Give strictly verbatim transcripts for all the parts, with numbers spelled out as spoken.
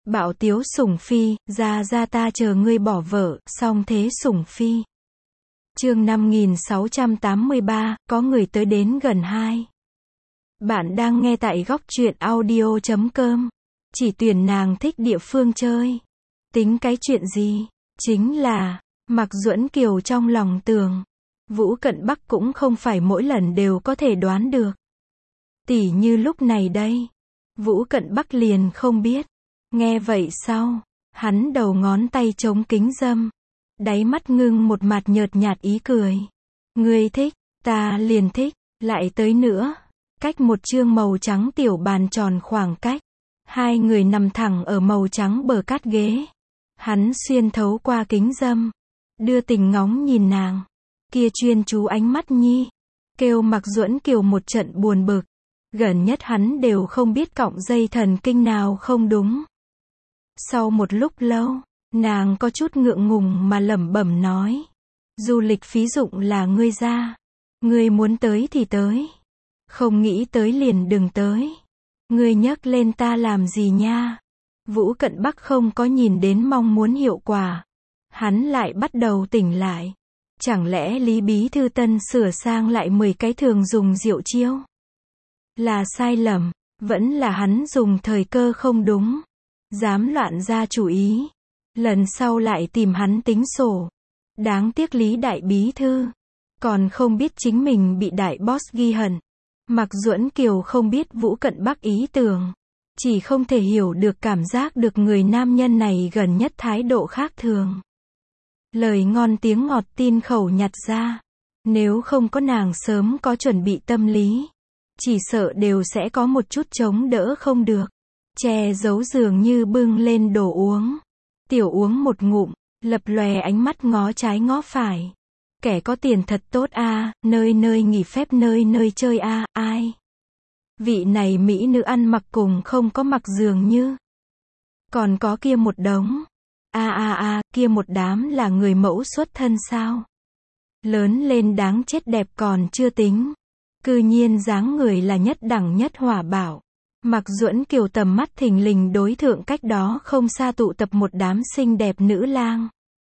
Bạo tiếu sủng phi, ra ra ta chờ ngươi bỏ vợ, song thế sủng phi. Chương năm nghìn sáu trăm tám mươi ba, có người tới đến gần hai. Bạn đang nghe tại góc truyện audio chấm com. Chỉ tuyển nàng thích địa phương chơi. Tính cái chuyện gì? Chính là, Mạc Duẫn Kiều trong lòng tường. Vũ Cận Bắc cũng không phải mỗi lần đều có thể đoán được. Tỉ như lúc này đây. Vũ Cận Bắc liền không biết. Nghe vậy sau, hắn đầu ngón tay chống kính dâm. Đáy mắt ngưng một mặt nhợt nhạt ý cười. Ngươi thích, ta liền thích, lại tới nữa. Cách một chương màu trắng tiểu bàn tròn khoảng cách. Hai người nằm thẳng ở màu trắng bờ cát ghế. Hắn xuyên thấu qua kính dâm. Đưa tình ngóng nhìn nàng. Kia chuyên chú ánh mắt nhi. Kêu Mạc Duẫn Kiều một trận buồn bực. Gần nhất hắn đều không biết cọng dây thần kinh nào không đúng. Sau một lúc lâu, nàng có chút ngượng ngùng mà lẩm bẩm nói. Du lịch phí dụng là ngươi ra. Ngươi muốn tới thì tới. Không nghĩ tới liền đừng tới. Ngươi nhắc lên ta làm gì nha? Vũ Cận Bắc không có nhìn đến mong muốn hiệu quả. Hắn lại bắt đầu tỉnh lại. Chẳng lẽ Lý Bí Thư Tân sửa sang lại mười cái thường dùng diệu chiêu? Là sai lầm, vẫn là hắn dùng thời cơ không đúng. Dám loạn ra chủ ý. Lần sau lại tìm hắn tính sổ. Đáng tiếc Lý Đại Bí Thư. Còn không biết chính mình bị đại boss ghi hận. Mạc Duẫn Kiều không biết Vũ Cận Bắc ý tưởng. Chỉ không thể hiểu được cảm giác được người nam nhân này gần nhất thái độ khác thường. Lời ngon tiếng ngọt tin khẩu nhặt ra. Nếu không có nàng sớm có chuẩn bị tâm lý. Chỉ sợ đều sẽ có một chút chống đỡ không được. Che giấu dường như bưng lên đồ uống. Tiểu uống một ngụm, lập lòe ánh mắt ngó trái ngó phải. Kẻ có tiền thật tốt a, à, nơi nơi nghỉ phép nơi nơi chơi a, à, ai? Vị này mỹ nữ ăn mặc cùng không có mặc dường như. Còn có kia một đống. A a a, kia một đám là người mẫu xuất thân sao? Lớn lên đáng chết đẹp còn chưa tính. Cư nhiên dáng người là nhất đẳng nhất hỏa bảo. Mạc Duẫn Kiều tầm mắt thình lình đối thượng cách đó không xa tụ tập một đám xinh đẹp nữ lang.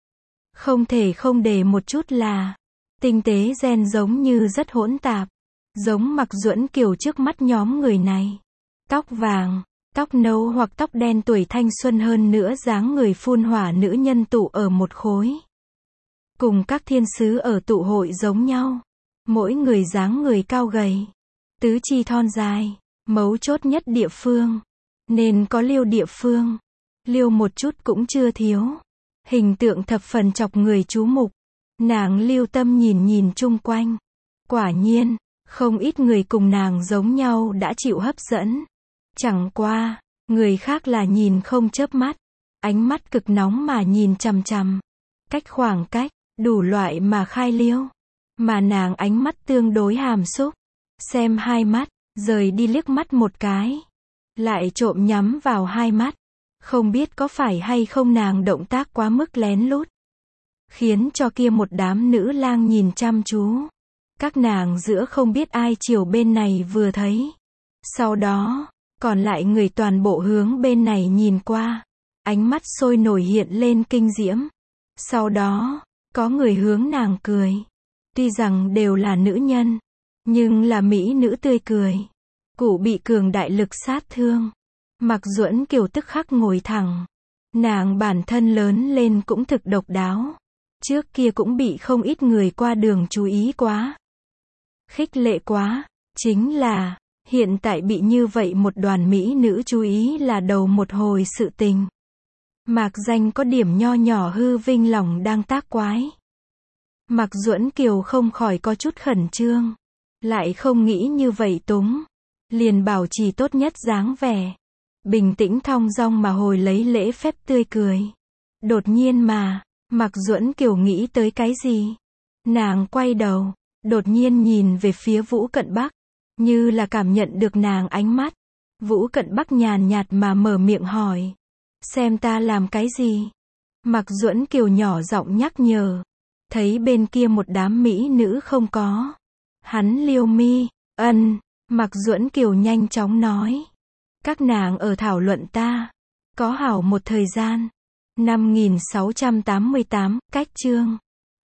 Không thể không để một chút là, tinh tế gen giống như rất hỗn tạp. Giống Mạc Duẫn Kiều trước mắt nhóm người này. Tóc vàng, tóc nâu hoặc tóc đen tuổi thanh xuân hơn nữa dáng người phun hỏa nữ nhân tụ ở một khối. Cùng các thiên sứ ở tụ hội giống nhau. Mỗi người dáng người cao gầy. Tứ chi thon dài. Mấu chốt nhất địa phương. Nên có liêu địa phương. Liêu một chút cũng chưa thiếu. Hình tượng thập phần chọc người chú mục. Nàng lưu tâm nhìn nhìn chung quanh. Quả nhiên, không ít người cùng nàng giống nhau đã chịu hấp dẫn. Chẳng qua, người khác là nhìn không chớp mắt. Ánh mắt cực nóng mà nhìn chằm chằm. Cách khoảng cách, đủ loại mà khai liêu. Mà nàng ánh mắt tương đối hàm xúc. Xem hai mắt, rời đi liếc mắt một cái. Lại trộm nhắm vào hai mắt. Không biết có phải hay không nàng động tác quá mức lén lút. Khiến cho kia một đám nữ lang nhìn chăm chú. Các nàng giữa không biết ai chiều bên này vừa thấy. Sau đó, còn lại người toàn bộ hướng bên này nhìn qua. Ánh mắt sôi nổi hiện lên kinh diễm. Sau đó, có người hướng nàng cười. Tuy rằng đều là nữ nhân, nhưng là mỹ nữ tươi cười. Cụ bị cường đại lực sát thương. Mạc Duẫn Kiều tức khắc ngồi thẳng. Nàng bản thân lớn lên cũng thực độc đáo. Trước kia cũng bị không ít người qua đường chú ý quá. Khích lệ quá. Chính là, hiện tại bị như vậy một đoàn mỹ nữ chú ý là đầu một hồi sự tình. Mạc danh có điểm nho nhỏ hư vinh lòng đang tác quái. Mạc Duẫn Kiều không khỏi có chút khẩn trương. Lại không nghĩ như vậy túng. Liền bảo trì tốt nhất dáng vẻ. Bình tĩnh thong dong mà hồi lấy lễ phép tươi cười. Đột nhiên mà, Mạc Duẫn Kiều nghĩ tới cái gì? Nàng quay đầu, đột nhiên nhìn về phía Vũ Cận Bắc. Như là cảm nhận được nàng ánh mắt. Vũ Cận Bắc nhàn nhạt mà mở miệng hỏi. Xem ta làm cái gì? Mạc Duẫn Kiều nhỏ giọng nhắc nhở. Thấy bên kia một đám mỹ nữ không có. Hắn liêu mi, ân, Mạc Duẫn Kiều nhanh chóng nói. Các nàng ở thảo luận ta. Có hảo một thời gian. năm nghìn sáu trăm tám mươi tám, cách chương.